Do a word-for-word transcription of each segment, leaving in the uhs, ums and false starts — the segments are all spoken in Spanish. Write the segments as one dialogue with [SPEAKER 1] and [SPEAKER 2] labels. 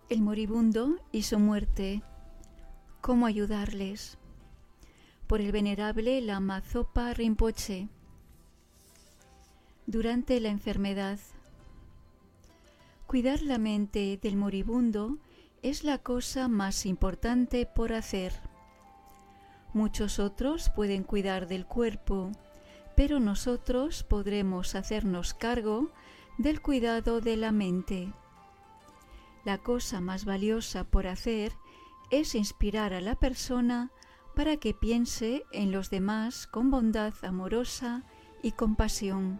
[SPEAKER 1] El moribundo y su muerte. ¿Cómo ayudarles? Por el venerable Lama Zopa Rinpoche. Durante la enfermedad. Cuidar la mente del moribundo es la cosa más importante por hacer. Muchos otros pueden cuidar del cuerpo, pero nosotros podremos hacernos cargo del cuidado de la mente. La cosa más valiosa por hacer es inspirar a la persona para que piense en los demás con bondad amorosa y compasión.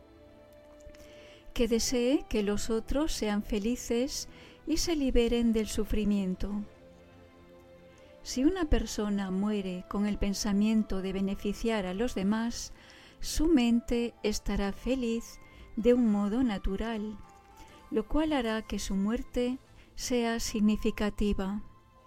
[SPEAKER 1] Que desee que los otros sean felices y se liberen del sufrimiento. Si una persona muere con el pensamiento de beneficiar a los demás, su mente estará feliz de un modo natural, lo cual hará que su muerte sea significativa.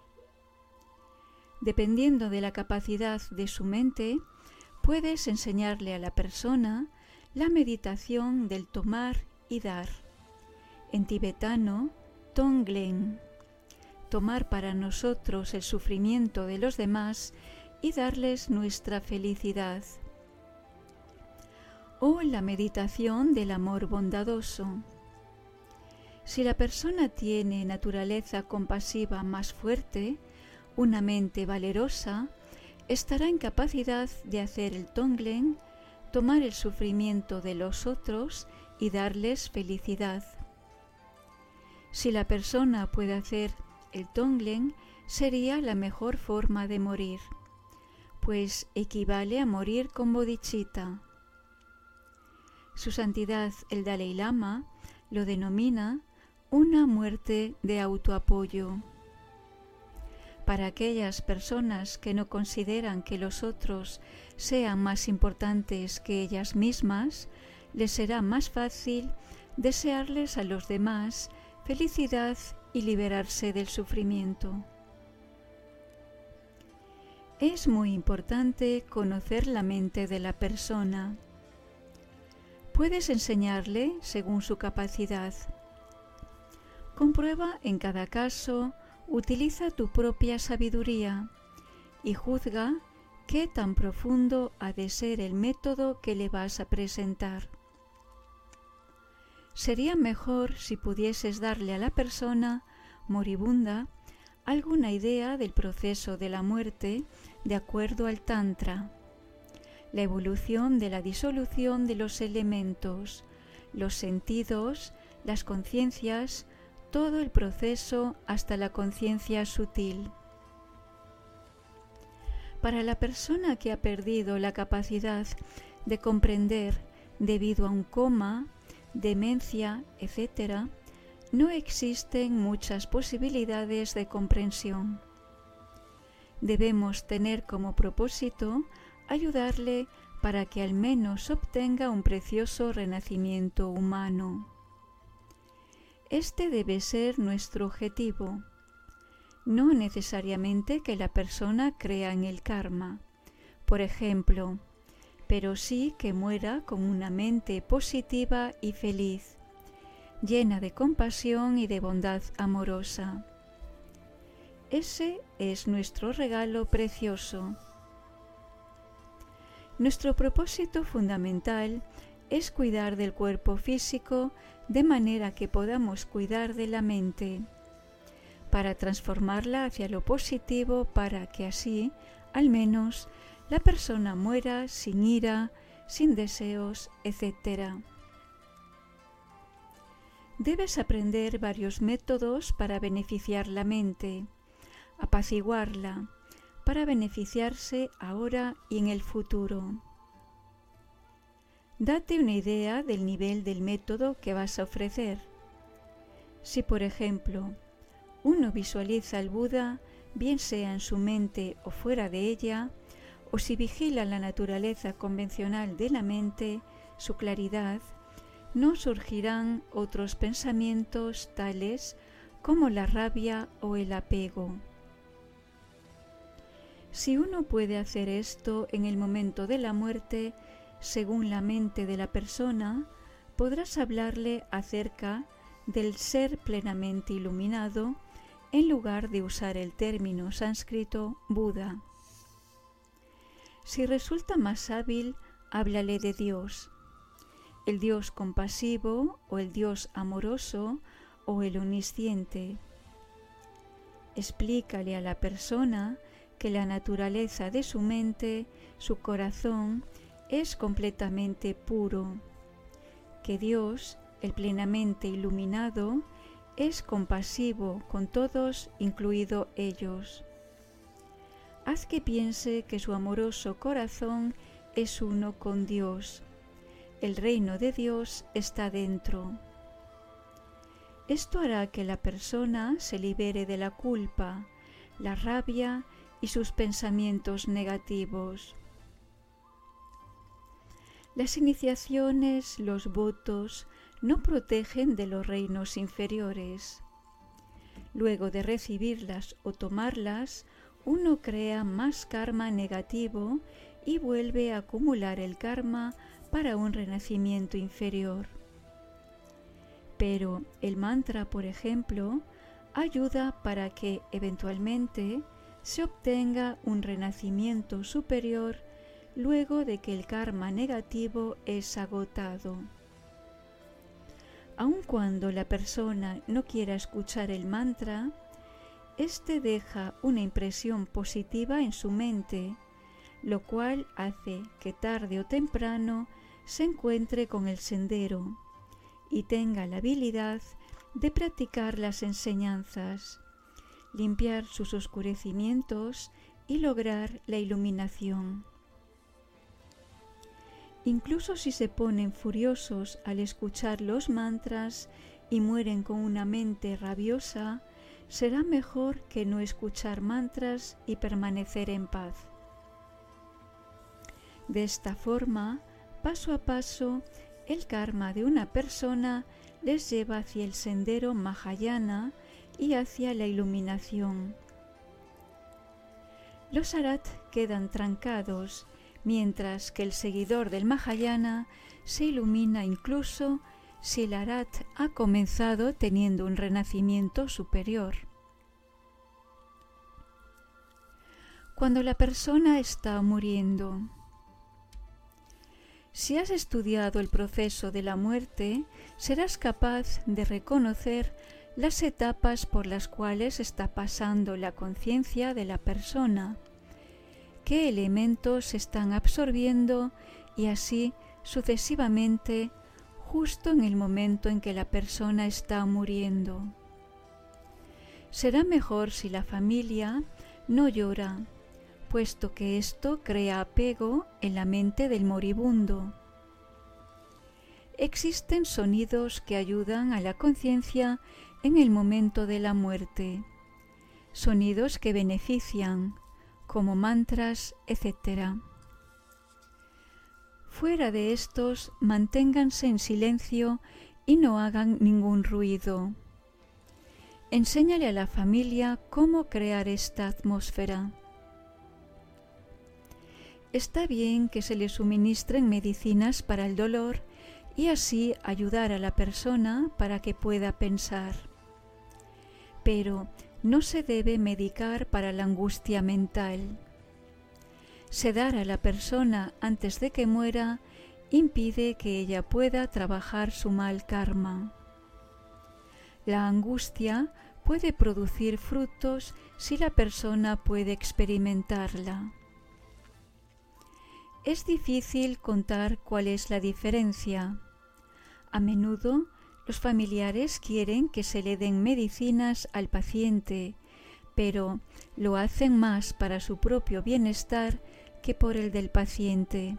[SPEAKER 1] Dependiendo de la capacidad de su mente, puedes enseñarle a la persona la meditación del tomar y dar. En tibetano, Tonglen. Tomar para nosotros el sufrimiento de los demás y darles nuestra felicidad. O la meditación del amor bondadoso. Si la persona tiene naturaleza compasiva más fuerte, una mente valerosa, estará en capacidad de hacer el Tonglen, tomar el sufrimiento de los otros y darles felicidad. Si la persona puede hacer el Tonglen, sería la mejor forma de morir, pues equivale a morir con bodhicitta. Su Santidad el Dalai Lama lo denomina una muerte de autoapoyo. Para aquellas personas que no consideran que los otros sean más importantes que ellas mismas, les será más fácil desearles a los demás felicidad y liberarse del sufrimiento. Es muy importante conocer la mente de la persona. Puedes enseñarle según su capacidad. Comprueba en cada caso, utiliza tu propia sabiduría y juzga qué tan profundo ha de ser el método que le vas a presentar. Sería mejor si pudieses darle a la persona moribunda alguna idea del proceso de la muerte de acuerdo al Tantra, la evolución de la disolución de los elementos, los sentidos, las conciencias, todo el proceso hasta la conciencia sutil. Para la persona que ha perdido la capacidad de comprender debido a un coma, demencia, etcétera, no existen muchas posibilidades de comprensión. Debemos tener como propósito ayudarle para que al menos obtenga un precioso renacimiento humano. Este debe ser nuestro objetivo. No necesariamente que la persona crea en el karma, por ejemplo, pero sí que muera con una mente positiva y feliz, llena de compasión y de bondad amorosa. Ese es nuestro regalo precioso. Nuestro propósito fundamental es cuidar del cuerpo físico de manera que podamos cuidar de la mente, para transformarla hacia lo positivo, para que así, al menos, la persona muera sin ira, sin deseos, etcétera. Debes aprender varios métodos para beneficiar la mente, apaciguarla, para beneficiarse ahora y en el futuro. Date una idea del nivel del método que vas a ofrecer. Si, por ejemplo, uno visualiza al Buda, bien sea en su mente o fuera de ella, o si vigila la naturaleza convencional de la mente, su claridad, no surgirán otros pensamientos tales como la rabia o el apego. Si uno puede hacer esto en el momento de la muerte, según la mente de la persona, podrás hablarle acerca del ser plenamente iluminado, en lugar de usar el término sánscrito Buda. Si resulta más hábil, háblale de Dios, el Dios compasivo o el Dios amoroso o el omnisciente. Explícale a la persona que la naturaleza de su mente, su corazón, es completamente puro, que Dios, el plenamente iluminado, es compasivo con todos, incluido ellos. Haz que piense que su amoroso corazón es uno con Dios. El reino de Dios está dentro. Esto hará que la persona se libere de la culpa, la rabia y sus pensamientos negativos. Las iniciaciones, los votos, no protegen de los reinos inferiores. Luego de recibirlas o tomarlas, uno crea más karma negativo y vuelve a acumular el karma para un renacimiento inferior. Pero el mantra, por ejemplo, ayuda para que eventualmente se obtenga un renacimiento superior luego de que el karma negativo es agotado. Aun cuando la persona no quiera escuchar el mantra, este deja una impresión positiva en su mente, lo cual hace que tarde o temprano se encuentre con el sendero y tenga la habilidad de practicar las enseñanzas, limpiar sus oscurecimientos y lograr la iluminación. Incluso si se ponen furiosos al escuchar los mantras y mueren con una mente rabiosa, será mejor que no escuchar mantras y permanecer en paz. De esta forma, paso a paso, el karma de una persona les lleva hacia el sendero Mahayana y hacia la iluminación. Los arat quedan trancados, mientras que el seguidor del Mahayana se ilumina incluso si el arat ha comenzado teniendo un renacimiento superior. Cuando la persona está muriendo. Si has estudiado el proceso de la muerte, serás capaz de reconocer las etapas por las cuales está pasando la conciencia de la persona, qué elementos se están absorbiendo y así sucesivamente, justo en el momento en que la persona está muriendo. Será mejor si la familia no llora, puesto que esto crea apego en la mente del moribundo. Existen sonidos que ayudan a la conciencia en el momento de la muerte, sonidos que benefician, como mantras, etcétera. Fuera de estos, manténganse en silencio y no hagan ningún ruido. Enséñale a la familia cómo crear esta atmósfera. Está bien que se le suministren medicinas para el dolor y así ayudar a la persona para que pueda pensar. Pero no se debe medicar para la angustia mental. Sedar a la persona antes de que muera impide que ella pueda trabajar su mal karma. La angustia puede producir frutos si la persona puede experimentarla. Es difícil contar cuál es la diferencia. A menudo, los familiares quieren que se le den medicinas al paciente, pero lo hacen más para su propio bienestar que por el del paciente.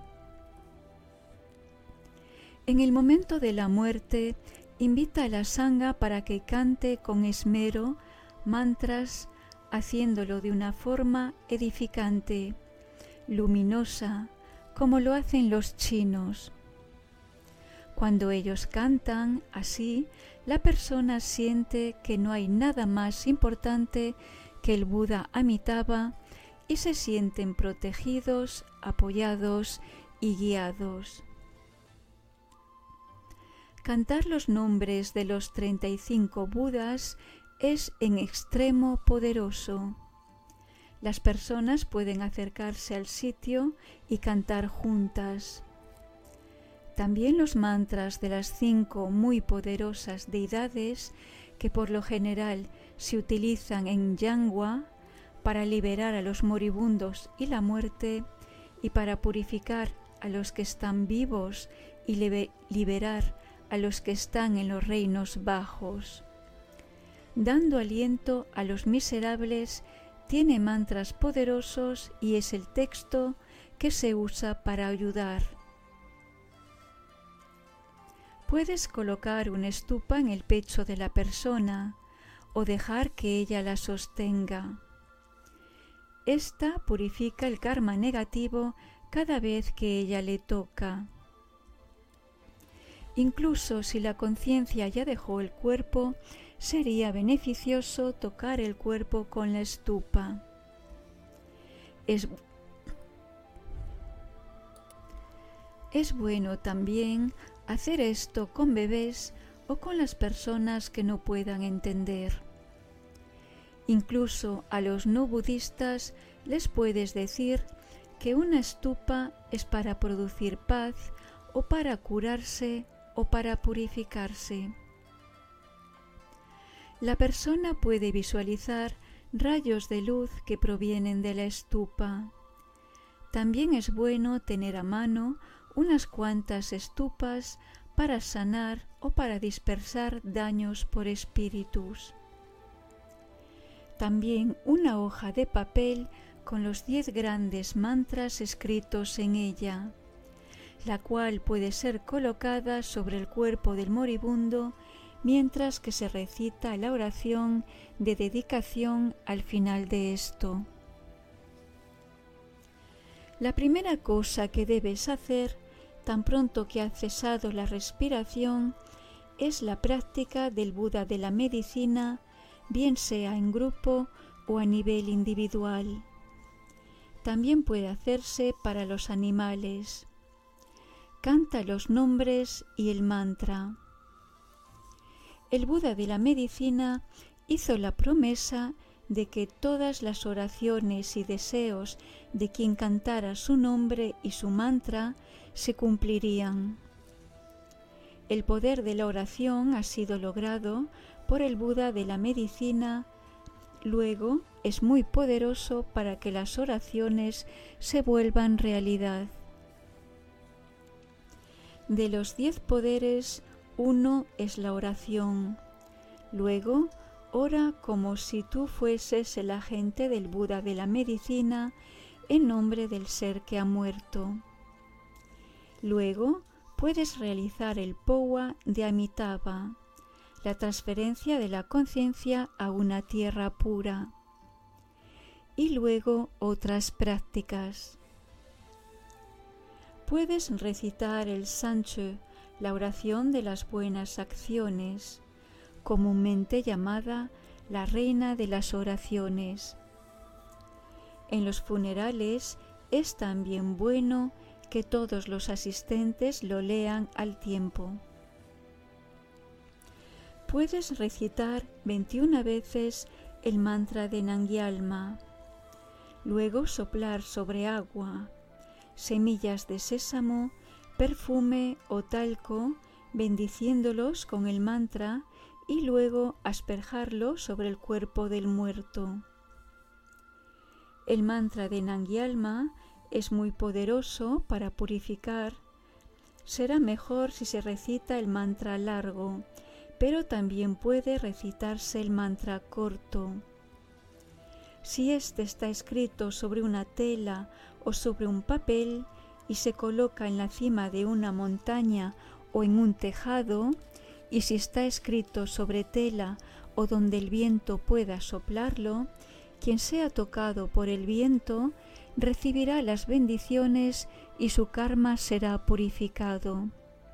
[SPEAKER 1] En el momento de la muerte, invita a la sangha para que cante con esmero mantras, haciéndolo de una forma edificante, luminosa, como lo hacen los chinos. Cuando ellos cantan así, la persona siente que no hay nada más importante que el Buda Amitabha y se sienten protegidos, apoyados y guiados. Cantar los nombres de los treinta y cinco Budas es en extremo poderoso. Las personas pueden acercarse al sitio y cantar juntas. También los mantras de las cinco muy poderosas deidades que por lo general se utilizan en Yangua para liberar a los moribundos y la muerte y para purificar a los que están vivos y liberar a los que están en los reinos bajos. Dando aliento a los miserables, tiene mantras poderosos y es el texto que se usa para ayudar. Puedes colocar una estupa en el pecho de la persona o dejar que ella la sostenga. Esta purifica el karma negativo cada vez que ella le toca. Incluso si la conciencia ya dejó el cuerpo, sería beneficioso tocar el cuerpo con la estupa. Es, es bueno también hacer esto con bebés o con las personas que no puedan entender. Incluso a los no budistas les puedes decir que una estupa es para producir paz o para curarse o para purificarse. La persona puede visualizar rayos de luz que provienen de la estupa. También es bueno tener a mano unas cuantas estupas para sanar o para dispersar daños por espíritus. También una hoja de papel con los diez grandes mantras escritos en ella, la cual puede ser colocada sobre el cuerpo del moribundo mientras que se recita la oración de dedicación al final de esto. La primera cosa que debes hacer, tan pronto que ha cesado la respiración, es la práctica del Buda de la medicina, bien sea en grupo o a nivel individual. También puede hacerse para los animales. Canta los nombres y el mantra. El Buda de la medicina hizo la promesa de que todas las oraciones y deseos de quien cantara su nombre y su mantra se cumplirían. El poder de la oración ha sido logrado por el Buda de la medicina, luego es muy poderoso para que las oraciones se vuelvan realidad. De los diez poderes, uno es la oración. Luego, ora como si tú fueses el agente del Buda de la medicina en nombre del ser que ha muerto. Luego, puedes realizar el Powa de Amitabha, la transferencia de la conciencia a una tierra pura. Y luego otras prácticas. Puedes recitar el Sancho, la oración de las buenas acciones, comúnmente llamada la reina de las oraciones. En los funerales es también bueno que todos los asistentes lo lean al tiempo. Puedes recitar veintiuna veces el mantra de Nangyalma, luego soplar sobre agua, semillas de sésamo, perfume o talco, bendiciéndolos con el mantra y luego asperjarlo sobre el cuerpo del muerto. El mantra de Nangyalma es muy poderoso para purificar. Será mejor si se recita el mantra largo, pero también puede recitarse el mantra corto. Si éste está escrito sobre una tela o sobre un papel y se coloca en la cima de una montaña o en un tejado, y si está escrito sobre tela o donde el viento pueda soplarlo, quien sea tocado por el viento recibirá las bendiciones y su karma será purificado.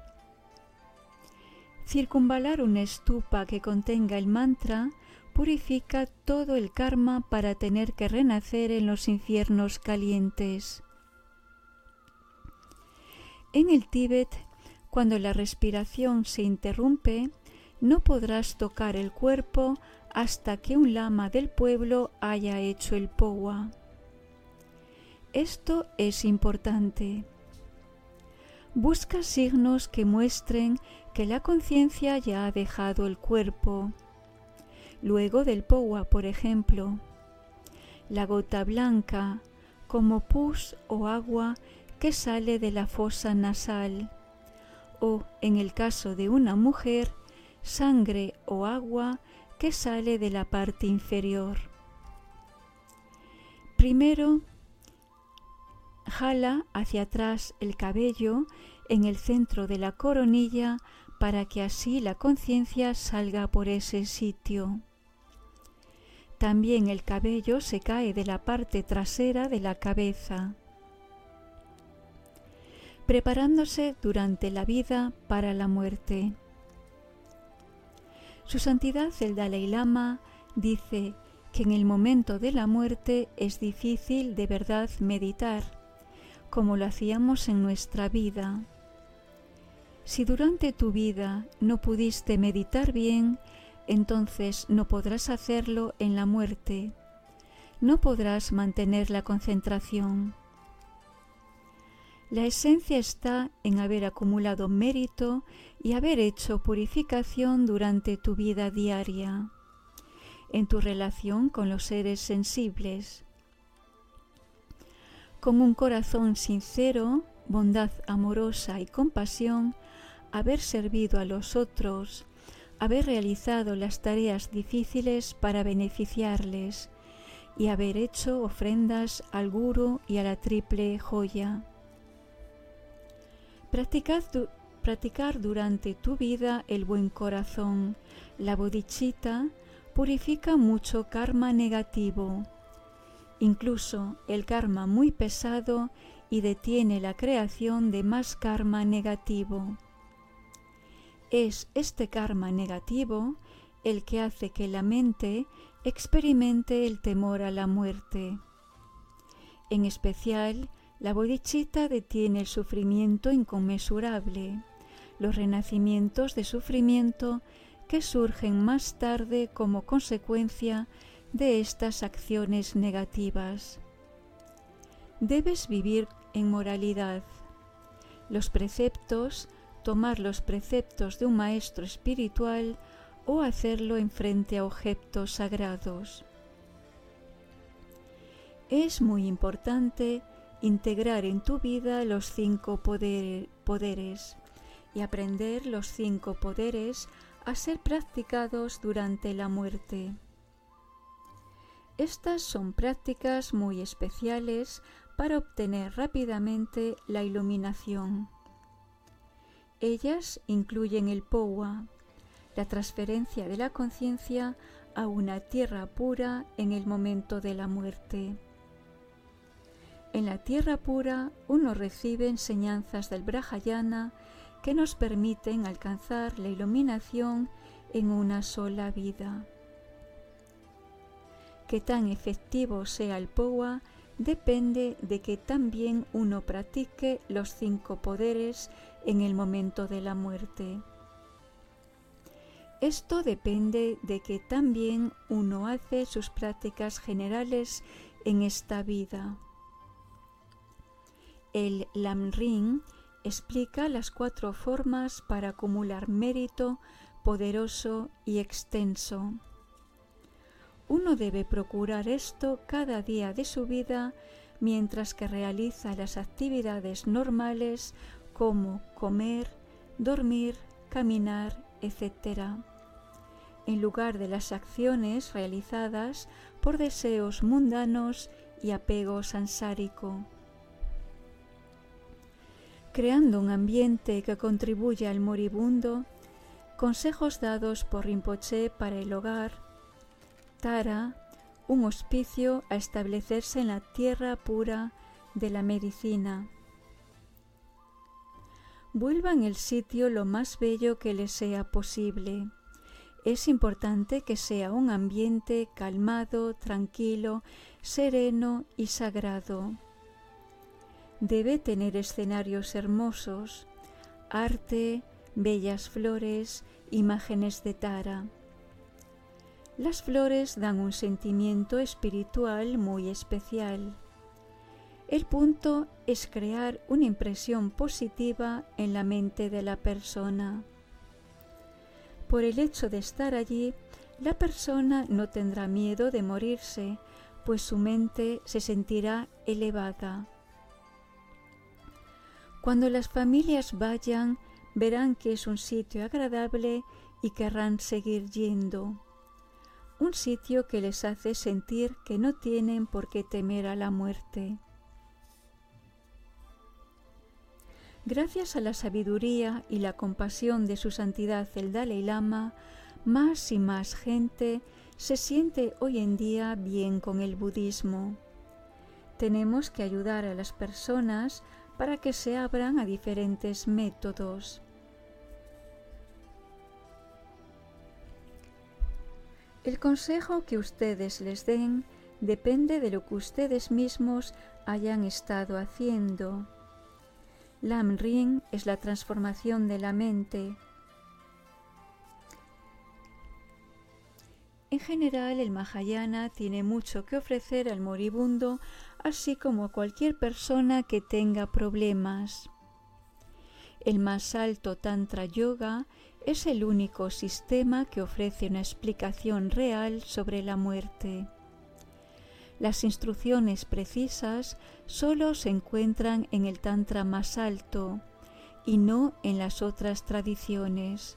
[SPEAKER 1] Circunvalar una estupa que contenga el mantra purifica todo el karma para tener que renacer en los infiernos calientes. En el Tíbet Cuando la respiración se interrumpe, no podrás tocar el cuerpo hasta que un lama del pueblo haya hecho el powá. Esto es importante. Busca signos que muestren que la conciencia ya ha dejado el cuerpo. Luego del powá, por ejemplo, la gota blanca, como pus o agua que sale de la fosa nasal, o, en el caso de una mujer, sangre o agua que sale de la parte inferior. Primero, jala hacia atrás el cabello en el centro de la coronilla para que así la conciencia salga por ese sitio. También el cabello se cae de la parte trasera de la cabeza, preparándose durante la vida para la muerte. Su Santidad el Dalai Lama dice que en el momento de la muerte es difícil de verdad meditar, como lo hacíamos en nuestra vida. Si durante tu vida no pudiste meditar bien, entonces no podrás hacerlo en la muerte. No podrás mantener la concentración. La esencia está en haber acumulado mérito y haber hecho purificación durante tu vida diaria, en tu relación con los seres sensibles. Con un corazón sincero, bondad amorosa y compasión, haber servido a los otros, haber realizado las tareas difíciles para beneficiarles y haber hecho ofrendas al Guru y a la triple joya. Practicar, du- practicar durante tu vida el buen corazón, la bodhicitta, purifica mucho karma negativo, incluso el karma muy pesado, y detiene la creación de más karma negativo. Es este karma negativo el que hace que la mente experimente el temor a la muerte. En especial, la bodhicitta detiene el sufrimiento inconmensurable, los renacimientos de sufrimiento que surgen más tarde como consecuencia de estas acciones negativas. Debes vivir en moralidad. Los preceptos, tomar los preceptos de un maestro espiritual o hacerlo en frente a objetos sagrados. Es muy importante integrar en tu vida los cinco poder, poderes y aprender los cinco poderes a ser practicados durante la muerte. Estas son prácticas muy especiales para obtener rápidamente la iluminación. Ellas incluyen el powá, la transferencia de la conciencia a una tierra pura en el momento de la muerte. En la tierra pura uno recibe enseñanzas del Brahayana que nos permiten alcanzar la iluminación en una sola vida. Que tan efectivo sea el powá depende de que también uno practique los cinco poderes en el momento de la muerte. Esto depende de que también uno hace sus prácticas generales en esta vida. El Lamrim explica las cuatro formas para acumular mérito poderoso y extenso. Uno debe procurar esto cada día de su vida mientras que realiza las actividades normales como comer, dormir, caminar, etcétera, en lugar de las acciones realizadas por deseos mundanos y apego sansárico. Creando un ambiente que contribuya al moribundo, consejos dados por Rinpoche para el hogar, Tara, un hospicio a establecerse en la tierra pura de la medicina. Vuelva en el sitio lo más bello que le sea posible. Es importante que sea un ambiente calmado, tranquilo, sereno y sagrado. Debe tener escenarios hermosos, arte, bellas flores, imágenes de Tara. Las flores dan un sentimiento espiritual muy especial. El punto es crear una impresión positiva en la mente de la persona. Por el hecho de estar allí, la persona no tendrá miedo de morirse, pues su mente se sentirá elevada. Cuando las familias vayan, verán que es un sitio agradable y querrán seguir yendo. Un sitio que les hace sentir que no tienen por qué temer a la muerte. Gracias a la sabiduría y la compasión de su santidad el Dalai Lama, más y más gente se siente hoy en día bien con el budismo. Tenemos que ayudar a las personas para que se abran a diferentes métodos. El consejo que ustedes les den depende de lo que ustedes mismos hayan estado haciendo. Lam Rim es la transformación de la mente. En general, el Mahayana tiene mucho que ofrecer al moribundo, así como a cualquier persona que tenga problemas. El más alto Tantra Yoga es el único sistema que ofrece una explicación real sobre la muerte. Las instrucciones precisas solo se encuentran en el Tantra más alto y no en las otras tradiciones.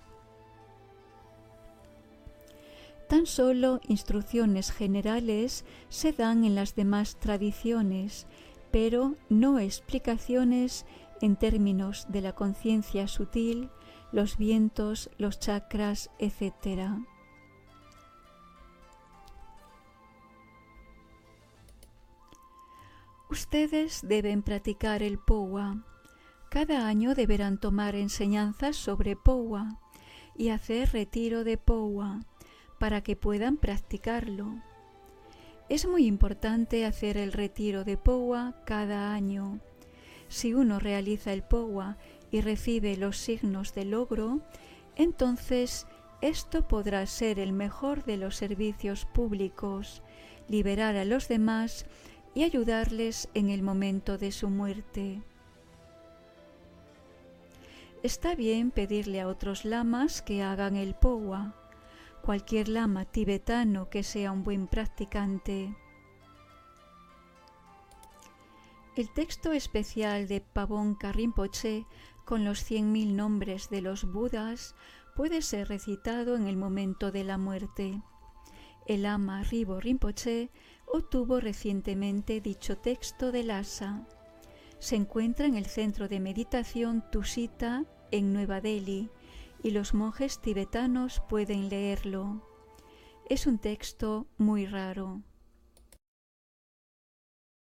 [SPEAKER 1] Tan solo instrucciones generales se dan en las demás tradiciones, pero no explicaciones en términos de la conciencia sutil, los vientos, los chakras, etcétera. Ustedes deben practicar el Powa. Cada año deberán tomar enseñanzas sobre Powa y hacer retiro de Powa para que puedan practicarlo. Es muy importante hacer el retiro de Powa cada año. Si uno realiza el Powa y recibe los signos de logro, entonces esto podrá ser el mejor de los servicios públicos, liberar a los demás y ayudarles en el momento de su muerte. Está bien pedirle a otros lamas que hagan el Powa, cualquier lama tibetano que sea un buen practicante. El texto especial de Pabonka Rinpoche con los cien mil nombres de los Budas puede ser recitado en el momento de la muerte. El Lama Ribo Rinpoche obtuvo recientemente dicho texto de Lhasa. Se encuentra en el centro de meditación Tusita en Nueva Delhi y los monjes tibetanos pueden leerlo. Es un texto muy raro.